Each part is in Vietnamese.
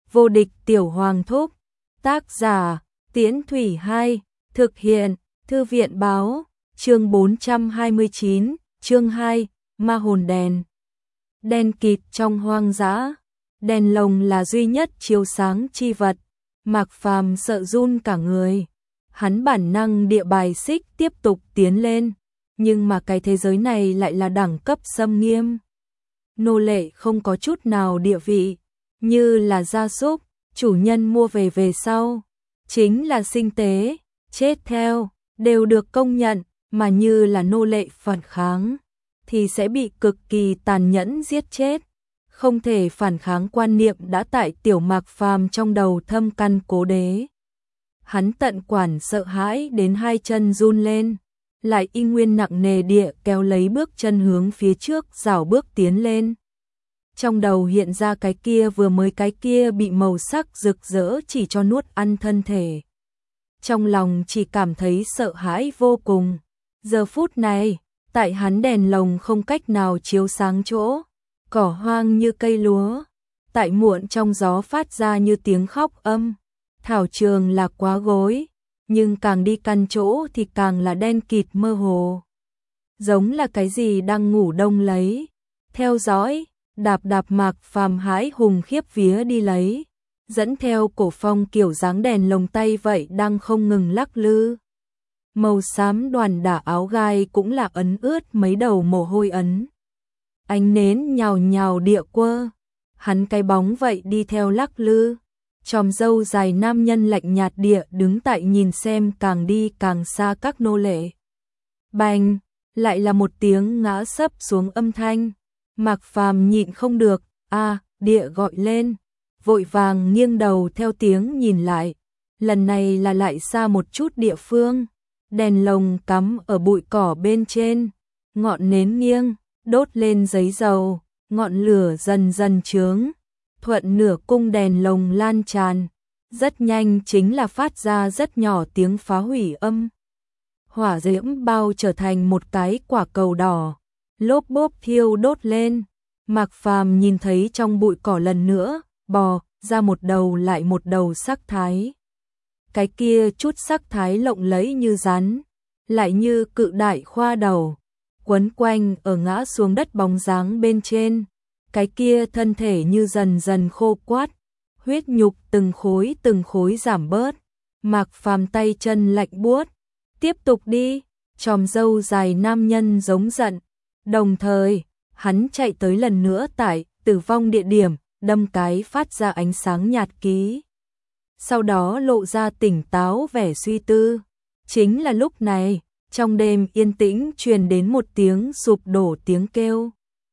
Vô địch tiểu hoàng thúc. Tác giả Tiễn Thủy 2. Thực hiện Thư viện báo. Chương 429. Chương 2. Ma hồn đèn. Đen kịt trong hoang dã. Đèn lồng là duy nhất chiếu sáng chi vật. Mạc Phàm sợ run cả người. Hắn bản năng địa bài xích tiếp tục tiến lên. Nhưng mà cái thế giới này lại là đẳng cấp xâm nghiêm. Nô lệ không có chút nào địa vị. Như là gia súc, chủ nhân mua về sau. Chính là sinh tế, chết theo, đều được công nhận. Mà như là nô lệ phản kháng, thì sẽ bị cực kỳ tàn nhẫn giết chết. Không thể phản kháng quan niệm đã tại tiểu Mạc Phàm trong đầu thâm căn cố đế. Hắn tận quản sợ hãi đến hai chân run lên, lại y nguyên nặng nề địa kéo lấy bước chân hướng phía trước rảo bước tiến lên. Trong đầu hiện ra cái kia bị màu sắc rực rỡ chỉ cho nuốt ăn thân thể. Trong lòng chỉ cảm thấy sợ hãi vô cùng. Giờ phút này, tại hắn đèn lồng không cách nào chiếu sáng chỗ, cỏ hoang như cây lúa, tại muộn trong gió phát ra như tiếng khóc âm. Thảo trường là quá gối, nhưng càng đi căn chỗ thì càng là đen kịt mơ hồ. Giống là cái gì đang ngủ đông lấy. Theo dõi, đạp Mạc Phàm hãi hùng khiếp vía đi lấy. Dẫn theo cổ phong kiểu dáng đèn lồng tay vậy đang không ngừng lắc lư. Màu xám đoàn đả áo gai cũng là ấn ướt mấy đầu mồ hôi ấn. Ánh nến nhào nhào địa quơ. Hắn cái bóng vậy đi theo lắc lư. Chòm râu dài nam nhân lạnh nhạt địa đứng tại nhìn xem càng đi càng xa các nô lệ. Bành, lại là một tiếng ngã sấp xuống âm thanh. Mạc Phàm nhịn không được, địa gọi lên. Vội vàng nghiêng đầu theo tiếng nhìn lại. Lần này là lại xa một chút địa phương. Đèn lồng cắm ở bụi cỏ bên trên. Ngọn nến nghiêng, đốt lên giấy dầu. Ngọn lửa dần dần chướng. Thuận nửa cung đèn lồng lan tràn. Rất nhanh chính là phát ra rất nhỏ tiếng phá hủy âm. Hỏa diễm bao trở thành một cái quả cầu đỏ. Lốp bốp thiêu đốt lên. Mạc Phàm nhìn thấy trong bụi cỏ lần nữa, bò ra một đầu lại một đầu sắc thái. Cái kia chút sắc thái lộng lẫy như rắn, lại như cự đại khoa đầu, quấn quanh ở ngã xuống đất bóng dáng bên trên. Cái kia thân thể như dần dần khô quát, huyết nhục từng khối giảm bớt. Mạc Phàm tay chân lạnh buốt, tiếp tục đi. Chòm râu dài nam nhân giống giận, đồng thời hắn chạy tới lần nữa tại tử vong địa điểm, đâm cái phát ra ánh sáng nhạt ký. Sau đó lộ ra tỉnh táo vẻ suy tư. Chính là lúc này, trong đêm yên tĩnh truyền đến một tiếng sụp đổ tiếng kêu.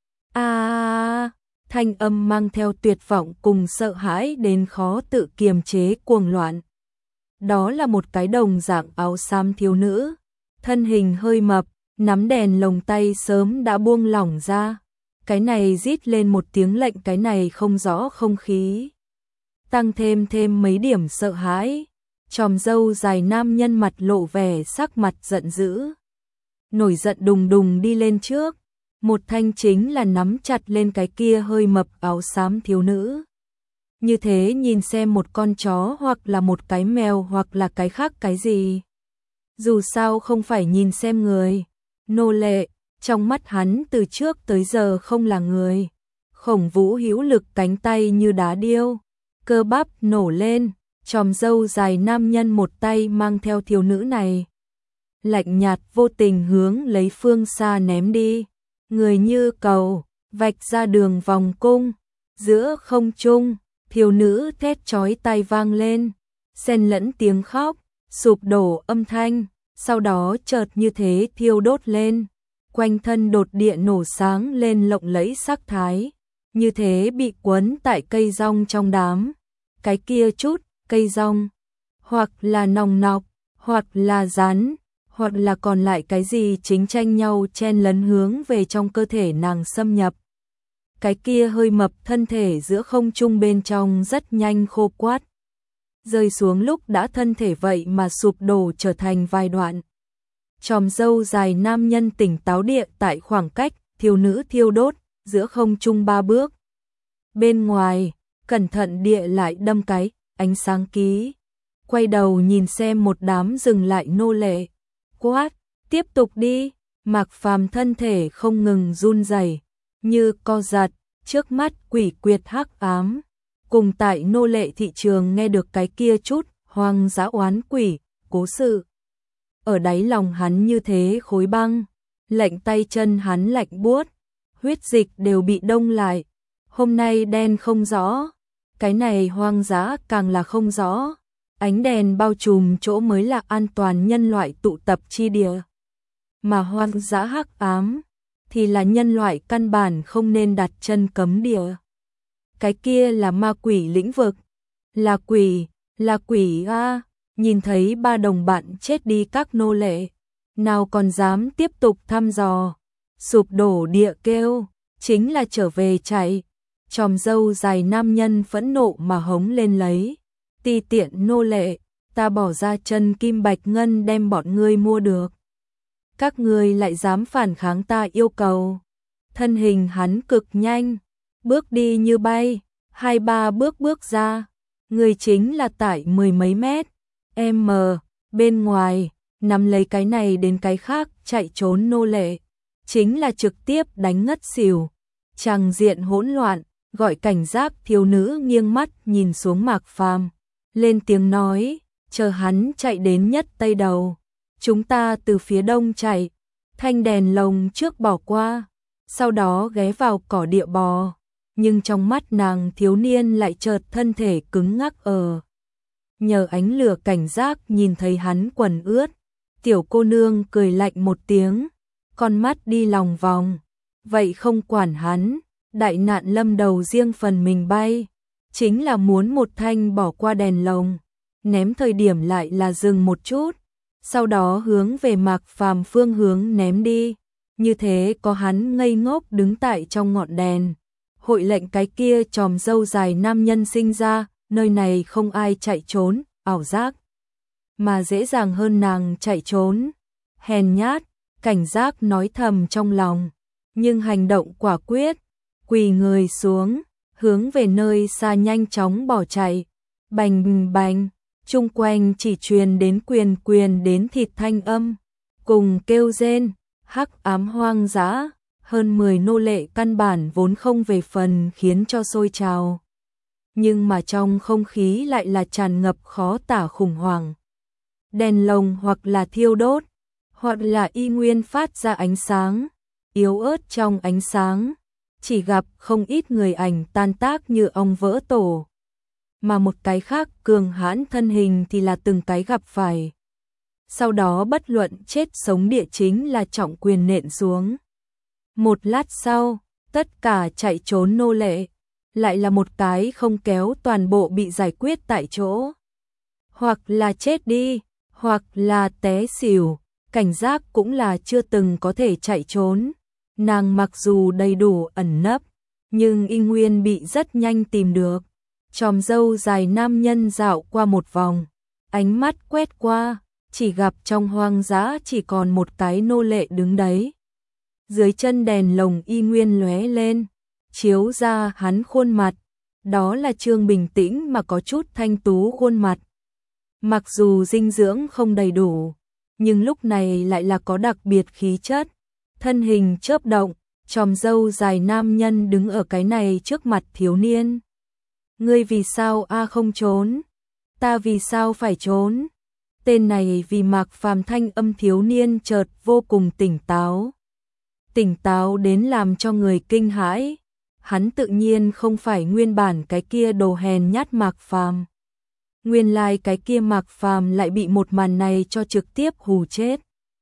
Thanh âm mang theo tuyệt vọng cùng sợ hãi đến khó tự kiềm chế cuồng loạn. Đó là một cái đồng dạng áo xám thiếu nữ, thân hình hơi mập, nắm đèn lồng tay sớm đã buông lỏng ra. Cái này rít lên một tiếng lệnh, cái này không rõ không khí. Tăng thêm mấy điểm sợ hãi. Chòm râu dài nam nhân mặt lộ vẻ sắc mặt giận dữ. Nổi giận đùng đùng đi lên trước. Một thanh chính là nắm chặt lên cái kia hơi mập áo xám thiếu nữ. Như thế nhìn xem một con chó hoặc là một cái mèo hoặc là cái khác cái gì. Dù sao không phải nhìn xem người. Nô lệ, trong mắt hắn từ trước tới giờ không là người. Khổng Vũ hữu lực cánh tay như đá điêu. Cơ bắp nổ lên, chòm râu dài nam nhân một tay mang theo thiếu nữ này. Lạnh nhạt vô tình hướng lấy phương xa ném đi. Người như cầu, vạch ra đường vòng cung. Giữa không trung, thiếu nữ thét chói tai vang lên. Xen lẫn tiếng khóc, sụp đổ âm thanh. Sau đó chợt như thế thiêu đốt lên. Quanh thân đột địa nổ sáng lên lộng lẫy sắc thái. Như thế bị quấn tại cây rong trong đám. Cái kia chút, cây rong. Hoặc là nòng nọc, hoặc là rắn, hoặc là còn lại cái gì chính tranh nhau chen lấn hướng về trong cơ thể nàng xâm nhập. Cái kia hơi mập thân thể giữa không trung bên trong rất nhanh khô quát. Rơi xuống lúc đã thân thể vậy mà sụp đổ trở thành vài đoạn. Chòm râu dài nam nhân tỉnh táo địa tại khoảng cách thiếu nữ thiêu đốt giữa không trung 3 bước. Bên ngoài, cẩn thận địa lại đâm cái ánh sáng ký. Quay đầu nhìn xem một đám dừng lại nô lệ. Quát, tiếp tục đi. Mạc Phàm thân thể không ngừng run rẩy, như co giật, trước mắt quỷ quyệt hắc ám. Cùng tại nô lệ thị trường nghe được cái kia chút hoang dã oán quỷ, cố sự. Ở đáy lòng hắn như thế khối băng, lạnh tay chân hắn lạnh buốt, huyết dịch đều bị đông lại. Hôm nay đen không rõ, cái này hoang dã càng là không rõ. Ánh đèn bao trùm chỗ mới là an toàn nhân loại tụ tập chi địa. Mà hoang dã hắc ám thì là nhân loại căn bản không nên đặt chân cấm địa. Cái kia là ma quỷ lĩnh vực, là quỷ a. Nhìn thấy ba đồng bạn chết đi các nô lệ, nào còn dám tiếp tục thăm dò, sụp đổ địa kêu, chính là trở về chạy. Chòm râu dài nam nhân phẫn nộ mà hống lên lấy, ti tiện nô lệ, ta bỏ ra chân kim bạch ngân đem bọn ngươi mua được. Các ngươi lại dám phản kháng ta yêu cầu. Thân hình hắn cực nhanh, bước đi như bay, 2-3 bước ra, người chính là tại 10 mấy mét m bên ngoài, nắm lấy cái này đến cái khác chạy trốn nô lệ, chính là trực tiếp đánh ngất xỉu. Tràng diện hỗn loạn, gọi cảnh giác. Thiếu nữ nghiêng mắt nhìn xuống Mạc Phàm, lên tiếng nói, chờ hắn chạy đến nhất tây đầu, chúng ta từ phía đông chạy. Thanh đèn lồng trước bỏ qua, sau đó ghé vào cỏ địa bò, nhưng trong mắt nàng thiếu niên lại chợt thân thể cứng ngắc ở. Nhờ ánh lửa cảnh giác nhìn thấy hắn quần ướt, tiểu cô nương cười lạnh một tiếng, con mắt đi lòng vòng, vậy không quản hắn, đại nạn lâm đầu riêng phần mình bay, chính là muốn một thanh bỏ qua đèn lồng, ném thời điểm lại là dừng một chút, sau đó hướng về Mạc Phàm phương hướng ném đi, như thế có hắn ngây ngốc đứng tại trong ngọn đèn. Hội lệnh cái kia chòm râu dài nam nhân sinh ra, nơi này không ai chạy trốn, ảo giác, mà dễ dàng hơn nàng chạy trốn. Hèn nhát, cảnh giác nói thầm trong lòng, nhưng hành động quả quyết, quỳ người xuống, hướng về nơi xa nhanh chóng bỏ chạy. Bành bành, chung quanh chỉ truyền đến quyền đến thịt thanh âm, cùng kêu rên, hắc ám hoang dã. Hơn 10 nô lệ căn bản vốn không về phần khiến cho sôi trào. Nhưng mà trong không khí lại là tràn ngập khó tả khủng hoảng. Đèn lồng hoặc là thiêu đốt, hoặc là y nguyên phát ra ánh sáng, yếu ớt trong ánh sáng, chỉ gặp không ít người ảnh tan tác như ong vỡ tổ. Mà một cái khác cường hãn thân hình thì là từng cái gặp phải. Sau đó bất luận chết sống địa chính là trọng quyền nện xuống. Một lát sau, tất cả chạy trốn nô lệ, lại là một cái không kéo toàn bộ bị giải quyết tại chỗ. Hoặc là chết đi, hoặc là té xỉu, cảnh giác cũng là chưa từng có thể chạy trốn. Nàng mặc dù đầy đủ ẩn nấp, nhưng y nguyên bị rất nhanh tìm được. Chòm râu dài nam nhân dạo qua một vòng, ánh mắt quét qua, chỉ gặp trong hoang dã chỉ còn một cái nô lệ đứng đấy. Dưới chân đèn lồng y nguyên lóe lên, chiếu ra hắn khuôn mặt, đó là Trương bình tĩnh mà có chút thanh tú khuôn mặt. Mặc dù dinh dưỡng không đầy đủ, nhưng lúc này lại là có đặc biệt khí chất. Thân hình chớp động, chòm râu dài nam nhân đứng ở cái này trước mặt thiếu niên. Ngươi vì sao không trốn? Ta vì sao phải trốn? Tên này vì Mạc Phàm thanh âm thiếu niên chợt vô cùng tỉnh táo. Tỉnh táo đến làm cho người kinh hãi. Hắn tự nhiên không phải nguyên bản cái kia đồ hèn nhát Mạc Phàm. Nguyên lai cái kia Mạc Phàm lại bị một màn này cho trực tiếp hù chết.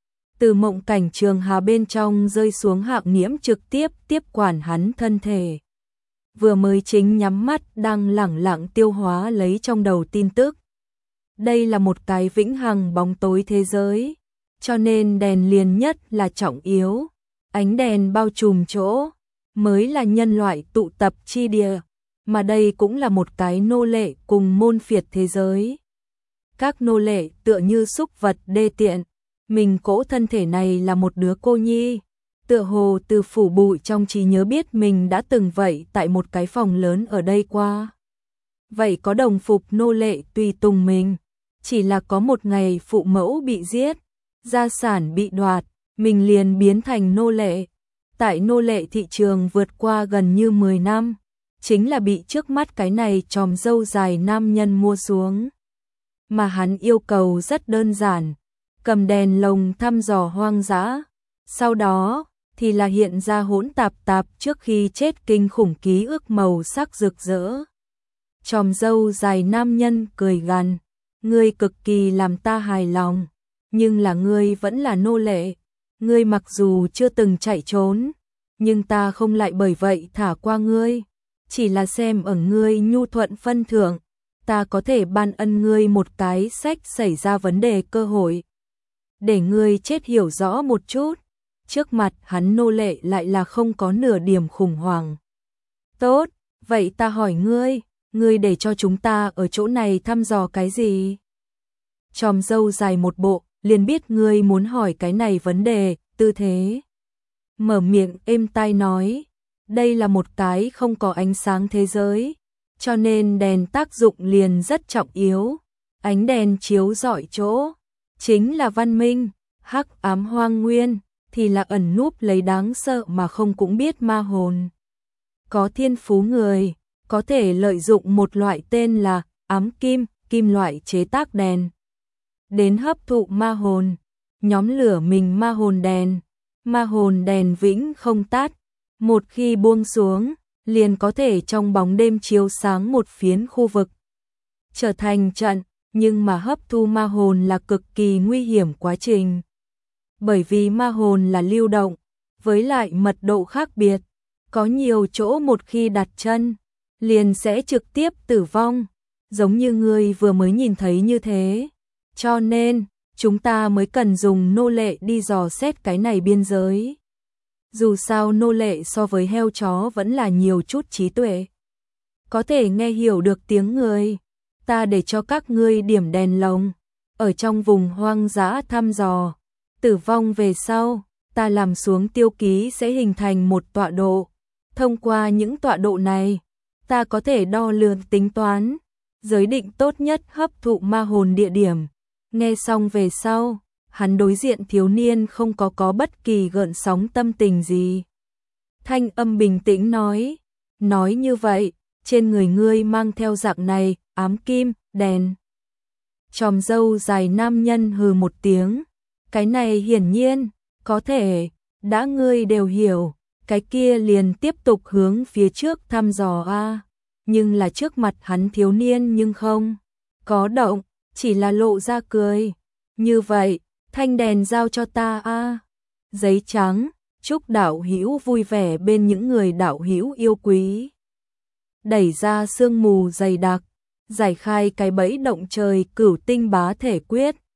Từ mộng cảnh trường hà bên trong rơi xuống Hạng Nghiễm trực tiếp tiếp quản hắn thân thể. Vừa mới chính nhắm mắt đang lẳng lặng tiêu hóa lấy trong đầu tin tức. Đây là một cái vĩnh hằng bóng tối thế giới, cho nên đèn liền nhất là trọng yếu. Ánh đèn bao trùm chỗ mới là nhân loại tụ tập chi địa, mà đây cũng là một cái nô lệ cùng môn phiệt thế giới. Các nô lệ tựa như súc vật đê tiện, mình cỗ thân thể này là một đứa cô nhi, tựa hồ từ phủ bụi trong trí nhớ biết mình đã từng vậy tại một cái phòng lớn ở đây qua. vậy có đồng phục nô lệ tùy tùng mình. Chỉ là có một ngày phụ mẫu bị giết, gia sản bị đoạt, mình liền biến thành nô lệ. Tại nô lệ thị trường vượt qua gần như 10 năm, chính là bị trước mắt cái này chòm râu dài nam nhân mua xuống. Mà hắn yêu cầu rất đơn giản, cầm đèn lồng thăm dò hoang dã, sau đó thì là hiện ra hỗn tạp trước khi chết kinh khủng ký ức màu sắc rực rỡ. Chòm râu dài nam nhân cười gằn, ngươi cực kỳ làm ta hài lòng, nhưng là ngươi vẫn là nô lệ, ngươi mặc dù chưa từng chạy trốn, nhưng ta không lại bởi vậy thả qua ngươi, chỉ là xem ở ngươi nhu thuận phân thượng, ta có thể ban ân ngươi một cái sách xảy ra vấn đề cơ hội, để ngươi chết hiểu rõ một chút. Trước mặt hắn nô lệ lại là không có nửa điểm khủng hoảng. Tốt, vậy ta hỏi ngươi để cho chúng ta ở chỗ này thăm dò cái gì? Chòm râu dài một bộ, liền biết ngươi muốn hỏi cái này vấn đề, tư thế. Mở miệng êm tai nói, đây là một cái không có ánh sáng thế giới, cho nên đèn tác dụng liền rất trọng yếu. Ánh đèn chiếu rọi chỗ, chính là văn minh, hắc ám hoang nguyên, thì là ẩn núp lấy đáng sợ mà không cũng biết ma hồn. Có thiên phú người, có thể lợi dụng một loại tên là ám kim, kim loại chế tác đèn, đến hấp thụ ma hồn, nhóm lửa mình ma hồn đèn vĩnh không tắt, một khi buông xuống, liền có thể trong bóng đêm chiếu sáng một phiến khu vực, trở thành trận, nhưng mà hấp thu ma hồn là cực kỳ nguy hiểm quá trình. Bởi vì ma hồn là lưu động, với lại mật độ khác biệt, có nhiều chỗ một khi đặt chân, liền sẽ trực tiếp tử vong, giống như người vừa mới nhìn thấy như thế. Cho nên, chúng ta mới cần dùng nô lệ đi dò xét cái này biên giới. Dù sao nô lệ so với heo chó vẫn là nhiều chút trí tuệ. Có thể nghe hiểu được tiếng người, ta để cho các ngươi điểm đèn lồng, ở trong vùng hoang dã thăm dò. Tử vong về sau, ta làm xuống tiêu ký sẽ hình thành một tọa độ. Thông qua những tọa độ này, ta có thể đo lường tính toán, giới định tốt nhất hấp thụ ma hồn địa điểm. Nghe xong về sau, hắn đối diện thiếu niên không có bất kỳ gợn sóng tâm tình gì. Thanh âm bình tĩnh nói như vậy, trên người ngươi mang theo dạng này, ám kim, đèn. Chòm râu dài nam nhân hừ một tiếng. Cái này hiển nhiên, có thể, đã ngươi đều hiểu, cái kia liền tiếp tục hướng phía trước thăm dò a. Nhưng là trước mặt hắn thiếu niên nhưng không có động, chỉ là lộ ra cười. Như vậy, thanh đèn giao cho ta a. Giấy trắng, chúc đạo hữu vui vẻ bên những người đạo hữu yêu quý. Đẩy ra sương mù dày đặc, giải khai cái bẫy động trời cửu tinh bá thể quyết.